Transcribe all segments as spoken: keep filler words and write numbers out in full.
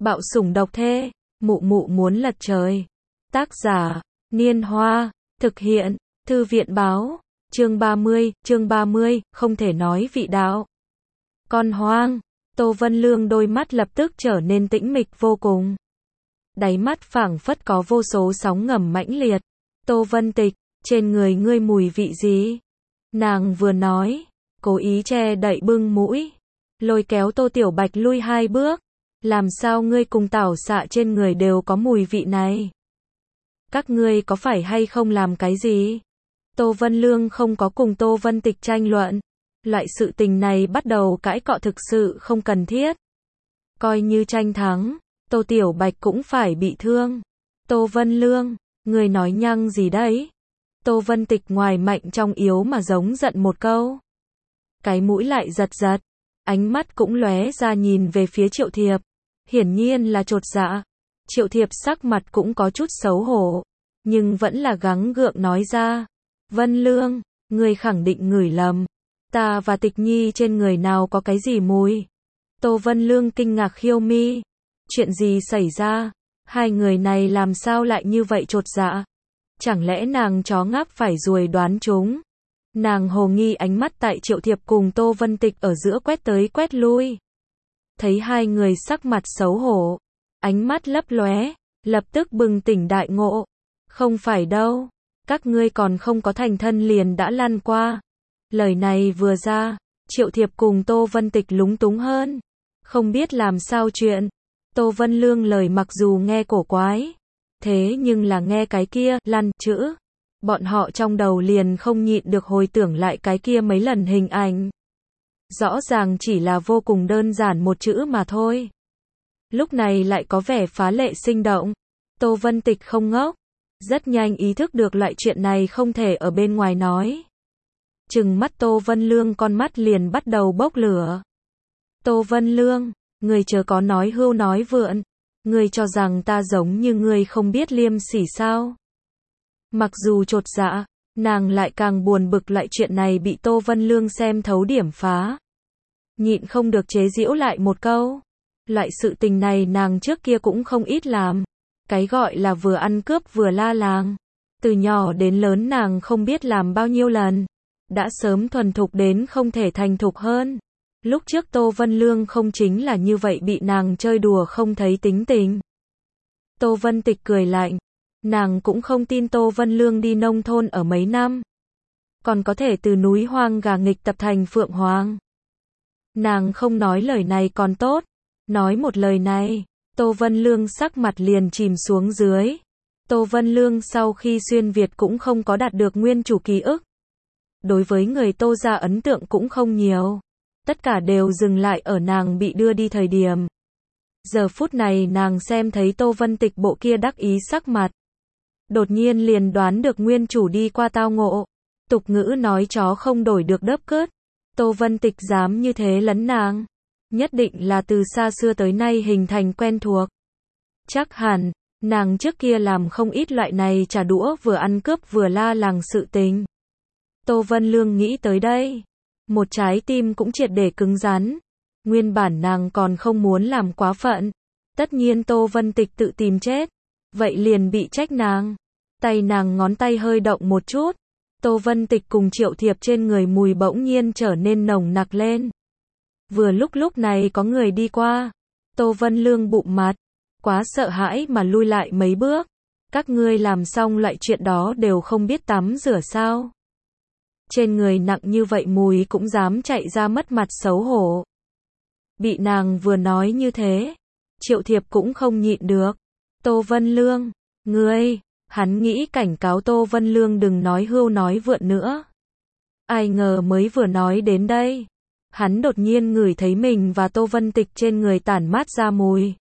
Bạo sủng độc thê, mụ mụ muốn lật trời. Tác giả, Niên Hoa, thực hiện, Thư viện báo, chương ba mươi, chương ba mươi, không thể nói vị đạo. Con hoang, Tô Vân Lương đôi mắt lập tức trở nên tĩnh mịch vô cùng. Đáy mắt phảng phất có vô số sóng ngầm mãnh liệt. Tô Vân Tịch, trên người ngươi mùi vị gì? Nàng vừa nói, cố ý che đậy bưng mũi, lôi kéo Tô Tiểu Bạch lui hai bước. Làm sao ngươi cùng Tảo Xạ trên người đều có mùi vị này? Các ngươi có phải hay không làm cái gì? Tô Vân Lương không có cùng Tô Vân Tịch tranh luận. Loại sự tình này bắt đầu cãi cọ thực sự không cần thiết. Coi như tranh thắng, Tô Tiểu Bạch cũng phải bị thương. Tô Vân Lương, ngươi nói nhăng gì đấy? Tô Vân Tịch ngoài mạnh trong yếu mà giống giận một câu. Cái mũi lại giật giật, ánh mắt cũng lóe ra nhìn về phía Triệu Thiệp. Hiển nhiên là chột dạ. Triệu Thiệp sắc mặt cũng có chút xấu hổ, nhưng vẫn là gắng gượng nói ra. Vân Lương, ngươi khẳng định ngửi lầm. Ta và Tịch Nhi trên người nào có cái gì mùi? Tô Vân Lương kinh ngạc khiêu mi. Chuyện gì xảy ra? Hai người này làm sao lại như vậy chột dạ? Chẳng lẽ nàng chó ngáp phải ruồi đoán chúng? Nàng hồ nghi ánh mắt tại Triệu Thiệp cùng Tô Vân Tịch ở giữa quét tới quét lui. Thấy hai người sắc mặt xấu hổ, ánh mắt lấp lóe, lập tức bừng tỉnh đại ngộ. Không phải đâu, các ngươi còn không có thành thân liền đã lăn qua. Lời này vừa ra, Triệu Thiệp cùng Tô Vân Tịch lúng túng hơn, không biết làm sao chuyện. Tô Vân Lương lời mặc dù nghe cổ quái, thế nhưng là nghe cái kia, lăn, chữ. Bọn họ trong đầu liền không nhịn được hồi tưởng lại cái kia mấy lần hình ảnh. Rõ ràng chỉ là vô cùng đơn giản một chữ mà thôi. Lúc này lại có vẻ phá lệ sinh động. Tô Vân Tịch không ngốc, rất nhanh ý thức được loại chuyện này không thể ở bên ngoài nói. Trừng mắt Tô Vân Lương con mắt liền bắt đầu bốc lửa. Tô Vân Lương, người chớ có nói hưu nói vượn. Người cho rằng ta giống như người không biết liêm sỉ sao? Mặc dù chột dạ, nàng lại càng buồn bực lại chuyện này bị Tô Vân Lương xem thấu điểm phá. Nhịn không được chế giễu lại một câu. Loại sự tình này nàng trước kia cũng không ít làm. Cái gọi là vừa ăn cướp vừa la làng. Từ nhỏ đến lớn nàng không biết làm bao nhiêu lần. Đã sớm thuần thục đến không thể thành thục hơn. Lúc trước Tô Vân Lương không chính là như vậy bị nàng chơi đùa không thấy tính tình. Tô Vân Tịch cười lạnh. Nàng cũng không tin Tô Vân Lương đi nông thôn ở mấy năm. Còn có thể từ núi hoang gà nghịch tập thành phượng hoàng. Nàng không nói lời này còn tốt. Nói một lời này, Tô Vân Lương sắc mặt liền chìm xuống dưới. Tô Vân Lương sau khi xuyên Việt cũng không có đạt được nguyên chủ ký ức. Đối với người Tô gia ấn tượng cũng không nhiều. Tất cả đều dừng lại ở nàng bị đưa đi thời điểm. Giờ phút này nàng xem thấy Tô Vân Tịch bộ kia đắc ý sắc mặt. Đột nhiên liền đoán được nguyên chủ đi qua tao ngộ. Tục ngữ nói chó không đổi được đớp cớt. Tô Vân Tịch dám như thế lấn nàng. Nhất định là từ xa xưa tới nay hình thành quen thuộc. Chắc hẳn, nàng trước kia làm không ít loại này trả đũa vừa ăn cướp vừa la làng sự tình. Tô Vân Lương nghĩ tới đây. Một trái tim cũng triệt để cứng rắn. Nguyên bản nàng còn không muốn làm quá phận. Tất nhiên Tô Vân Tịch tự tìm chết. Vậy liền bị trách nàng. Tay nàng ngón tay hơi động một chút. Tô Vân Tịch cùng Triệu Thiệp trên người mùi bỗng nhiên trở nên nồng nặc lên. Vừa lúc lúc này có người đi qua. Tô Vân Lương bụng mặt. Quá sợ hãi mà lui lại mấy bước. Các ngươi làm xong loại chuyện đó đều không biết tắm rửa sao? Trên người nặng như vậy mùi cũng dám chạy ra mất mặt xấu hổ. Bị nàng vừa nói như thế, Triệu Thiệp cũng không nhịn được. Tô Vân Lương, ngươi, hắn nghĩ cảnh cáo Tô Vân Lương đừng nói hưu nói vượn nữa. Ai ngờ mới vừa nói đến đây, hắn đột nhiên ngửi thấy mình và Tô Vân Tịch trên người tản mát ra mùi.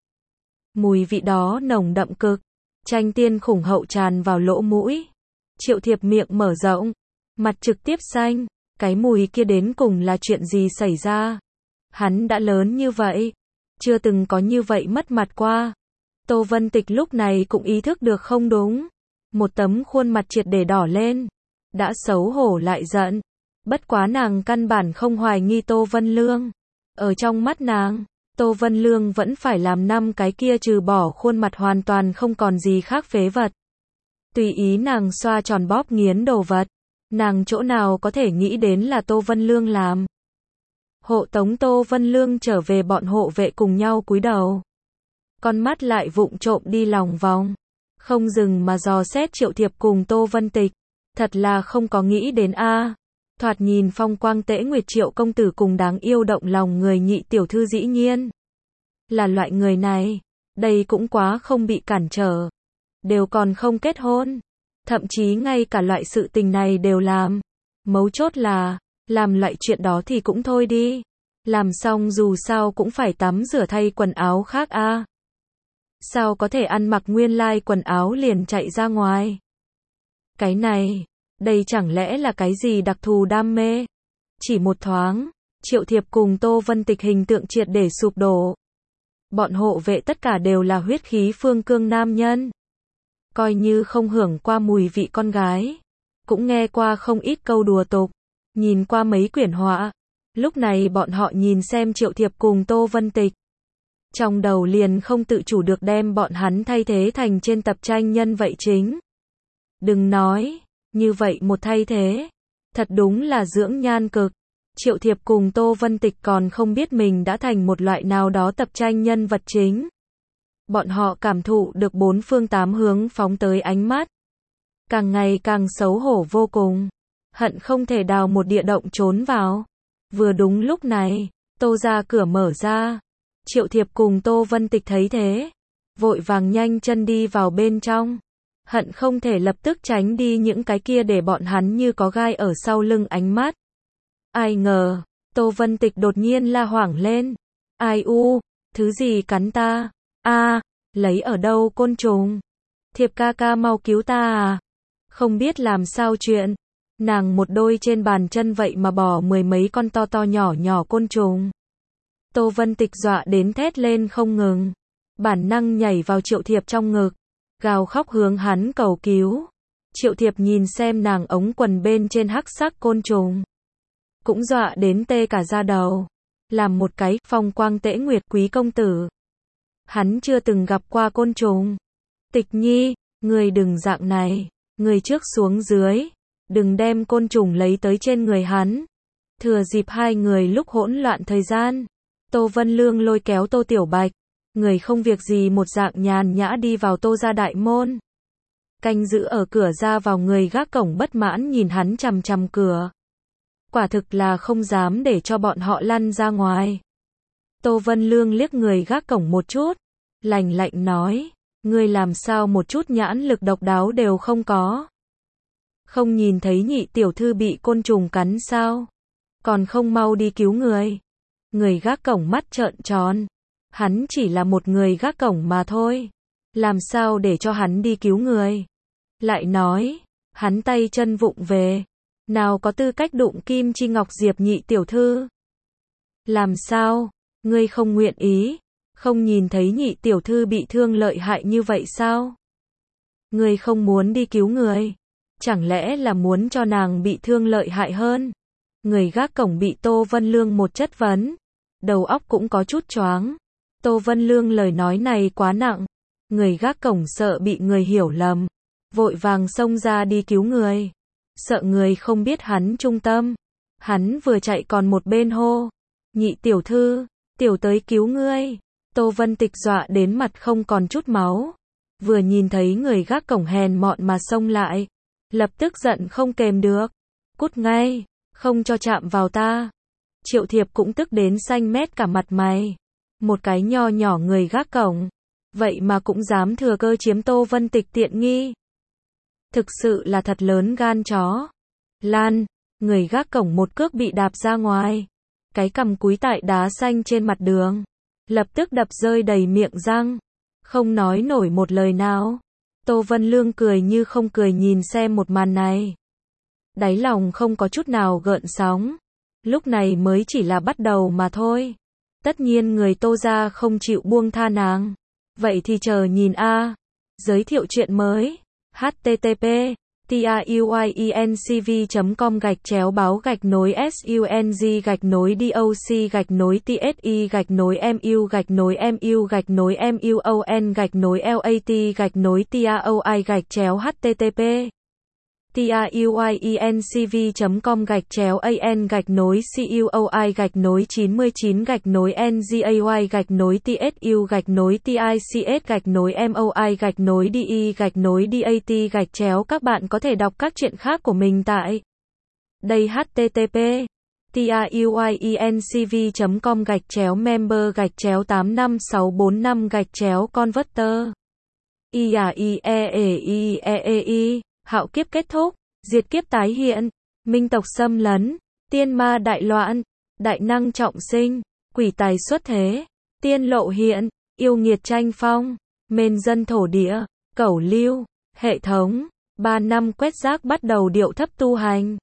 Mùi vị đó nồng đậm cực, tranh tiên khủng hậu tràn vào lỗ mũi. Triệu Thiệp miệng mở rộng, mặt trực tiếp xanh, cái mùi kia đến cùng là chuyện gì xảy ra? Hắn đã lớn như vậy, chưa từng có như vậy mất mặt qua. Tô Vân Tịch lúc này cũng ý thức được không đúng. Một tấm khuôn mặt triệt để đỏ lên. Đã xấu hổ lại giận. Bất quá nàng căn bản không hoài nghi Tô Vân Lương. Ở trong mắt nàng, Tô Vân Lương vẫn phải làm năm cái kia trừ bỏ khuôn mặt hoàn toàn không còn gì khác phế vật. Tùy ý nàng xoa tròn bóp nghiến đồ vật. Nàng chỗ nào có thể nghĩ đến là Tô Vân Lương làm. Hộ tống Tô Vân Lương trở về, bọn hộ vệ cùng nhau cúi đầu. Con mắt lại vụng trộm đi lòng vòng. Không dừng mà dò xét Triệu Thiệp cùng Tô Vân Tịch. Thật là không có nghĩ đến a. Thoạt nhìn phong quang tễ nguyệt Triệu công tử cùng đáng yêu động lòng người nhị tiểu thư dĩ nhiên là loại người này. Đây cũng quá không bị cản trở. Đều còn không kết hôn. Thậm chí ngay cả loại sự tình này đều làm. Mấu chốt là, làm loại chuyện đó thì cũng thôi đi. Làm xong dù sao cũng phải tắm rửa thay quần áo khác a. Sao có thể ăn mặc nguyên lai quần áo liền chạy ra ngoài? Cái này, đây chẳng lẽ là cái gì đặc thù đam mê? Chỉ một thoáng, Triệu Thiệp cùng Tô Vân Tịch hình tượng triệt để sụp đổ. Bọn hộ vệ tất cả đều là huyết khí phương cương nam nhân. Coi như không hưởng qua mùi vị con gái. Cũng nghe qua không ít câu đùa tục. Nhìn qua mấy quyển họa. Lúc này bọn họ nhìn xem Triệu Thiệp cùng Tô Vân Tịch. Trong đầu liền không tự chủ được đem bọn hắn thay thế thành trên tập tranh nhân vậy chính. Đừng nói, như vậy một thay thế. Thật đúng là dưỡng nhan cực. Triệu Thiệp cùng Tô Vân Tịch còn không biết mình đã thành một loại nào đó tập tranh nhân vật chính. Bọn họ cảm thụ được bốn phương tám hướng phóng tới ánh mắt. Càng ngày càng xấu hổ vô cùng. Hận không thể đào một địa động trốn vào. Vừa đúng lúc này, Tô ra cửa mở ra. Triệu Thiệp cùng Tô Vân Tịch thấy thế. Vội vàng nhanh chân đi vào bên trong. Hận không thể lập tức tránh đi những cái kia để bọn hắn như có gai ở sau lưng ánh mắt. Ai ngờ, Tô Vân Tịch đột nhiên la hoảng lên. Ai u, thứ gì cắn ta? A, lấy ở đâu côn trùng? Thiệp ca ca mau cứu ta à? Không biết làm sao chuyện. Nàng một đôi trên bàn chân vậy mà bỏ mười mấy con to to nhỏ nhỏ côn trùng. Tô Vân Tịch dọa đến thét lên không ngừng. Bản năng nhảy vào Triệu Thiệp trong ngực. Gào khóc hướng hắn cầu cứu. Triệu Thiệp nhìn xem nàng ống quần bên trên hắc sắc côn trùng. Cũng dọa đến tê cả da đầu. Làm một cái phong quang tễ nguyệt quý công tử. Hắn chưa từng gặp qua côn trùng. Tịch nhi, người đừng dạng này. Người trước xuống dưới. Đừng đem côn trùng lấy tới trên người hắn. Thừa dịp hai người lúc hỗn loạn thời gian. Tô Vân Lương lôi kéo Tô Tiểu Bạch. Người không việc gì một dạng nhàn nhã đi vào Tô gia đại môn. Canh giữ ở cửa ra vào người gác cổng bất mãn nhìn hắn chằm chằm cửa. Quả thực là không dám để cho bọn họ lăn ra ngoài. Tô Vân Lương liếc người gác cổng một chút. Lạnh lạnh nói. Ngươi làm sao một chút nhãn lực độc đáo đều không có. Không nhìn thấy nhị tiểu thư bị côn trùng cắn sao? Còn không mau đi cứu người. Người gác cổng mắt trợn tròn. Hắn chỉ là một người gác cổng mà thôi. Làm sao để cho hắn đi cứu người? Lại nói, hắn tay chân vụng về. Nào có tư cách đụng Kim Chi Ngọc Diệp nhị tiểu thư? Làm sao? Ngươi không nguyện ý? Không nhìn thấy nhị tiểu thư bị thương lợi hại như vậy sao? Ngươi không muốn đi cứu người? Chẳng lẽ là muốn cho nàng bị thương lợi hại hơn? Người gác cổng bị Tô Vân Lương một chất vấn. Đầu óc cũng có chút choáng. Tô Vân Lương lời nói này quá nặng. Người gác cổng sợ bị người hiểu lầm. Vội vàng xông ra đi cứu người. Sợ người không biết hắn trung tâm. Hắn vừa chạy còn một bên hô. Nhị tiểu thư, tiểu tới cứu ngươi. Tô Vân Tịch dọa đến mặt không còn chút máu. Vừa nhìn thấy người gác cổng hèn mọn mà xông lại. Lập tức giận không kềm được. Cút ngay, không cho chạm vào ta. Triệu Thiệp cũng tức đến xanh mét cả mặt mày. Một cái nho nhỏ người gác cổng. Vậy mà cũng dám thừa cơ chiếm Tô Vân Tịch tiện nghi. Thực sự là thật lớn gan chó. Lan, người gác cổng một cước bị đạp ra ngoài. Cái cằm cúi tại đá xanh trên mặt đường. Lập tức đập rơi đầy miệng răng. Không nói nổi một lời nào. Tô Vân Lương cười như không cười nhìn xem một màn này. Đáy lòng không có chút nào gợn sóng. Lúc này mới chỉ là bắt đầu mà thôi. Tất nhiên người Tô gia không chịu buông tha nàng. Vậy thì chờ nhìn a. Giới thiệu chuyện mới. H T T P tiuyuyencv.com gạch chéo báo gạch nối sung gạch nối doc gạch nối tsi gạch nối mu gạch nối mu gạch nối muon gạch nối lat gạch nối tioi gạch chéo http tiuyuyencv.com gạch chéo an gạch nối cuoi gạch nối chín mươi chín gạch nối ngay gạch nối tsu gạch nối tics gạch nối moi gạch nối de gạch nối dat gạch chéo. Các bạn có thể đọc các chuyện khác của mình tại đây. http tiuyuyencv.com gạch chéo member gạch chéo tám năm sáu bốn năm gạch chéo converter iaieeei. Hạo kiếp kết thúc, diệt kiếp tái hiện, minh tộc xâm lấn, tiên ma đại loạn, đại năng trọng sinh, quỷ tài xuất thế, tiên lộ hiện, yêu nghiệt tranh phong, mền dân thổ địa, cẩu lưu, hệ thống, ba năm quét rác bắt đầu điệu thấp tu hành.